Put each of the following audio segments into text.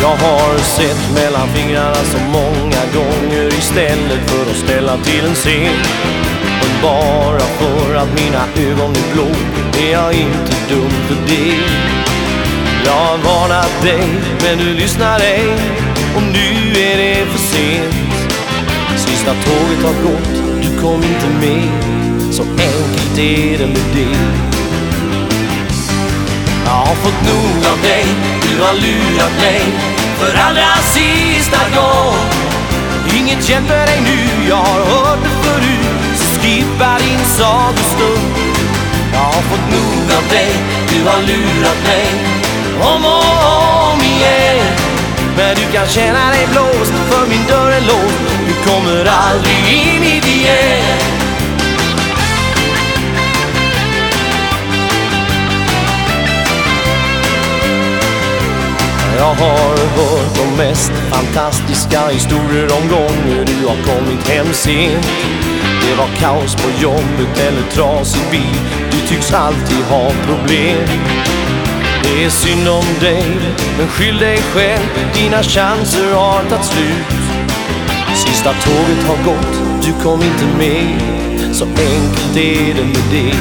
Jag har sett mellan fingrarna så många gånger istället för att ställa till en scen. Men bara för att mina ögon är blå är jag inte dum för det. Jag har varnat dig men du lyssnar ej, och nu är det för sent. Sista tåget har gått, du kom inte med, så enkelt är det med det. Jag har fått nog av dig, du har lurat mig för allra sista gång. Inget hjälper dig nu, jag har hört det förut, så skippa din sagostund. Jag har fått nog av dig, du har lurat mig om och om igen. Men du kan känna dig blåst, för min dörr är låst, du kommer aldrig in hit igen. Jag har hört de mest fantastiska historier om gånger du har kommit hem sent. Det var kaos på jobbet eller trasig bil, du tycks alltid ha problem. Det är synd om dig, men skyll dig själv, dina chanser har tagit slut. Sista tåget har gått, du kom inte med, så enkelt är det med det.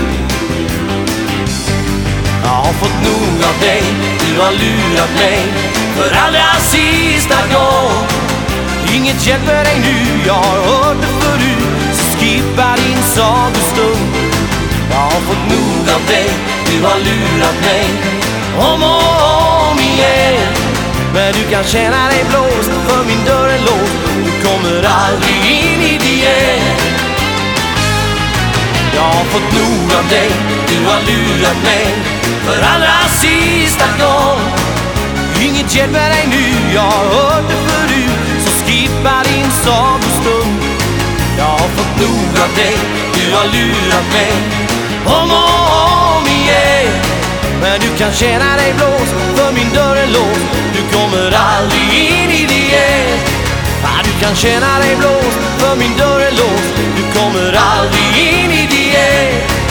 Jag har fått nog av dig, du har lurat mig för allra sista gång. Inget hjälper dig nu, jag har hört det förut, så skippa din sagostund. Jag har fått nog av dig, du har lurat mig om och om igen. Men du kan känna dig blåst, för min dörr är låst, du kommer aldrig in hit igen. Jag har fått nog av dig, du har lurat mig för allra sista gång. Inget hjälper dig nu, jag har hört det förut, så skippa din sagostund. Jag har fått nog av dig, du har lurat mig om och om igen. Men du kan känna dig blåst, för min dörr är låst, du kommer aldrig in hit igen. Du kan känna dig blåst, för min dörr är låst, du kommer aldrig in hit igen.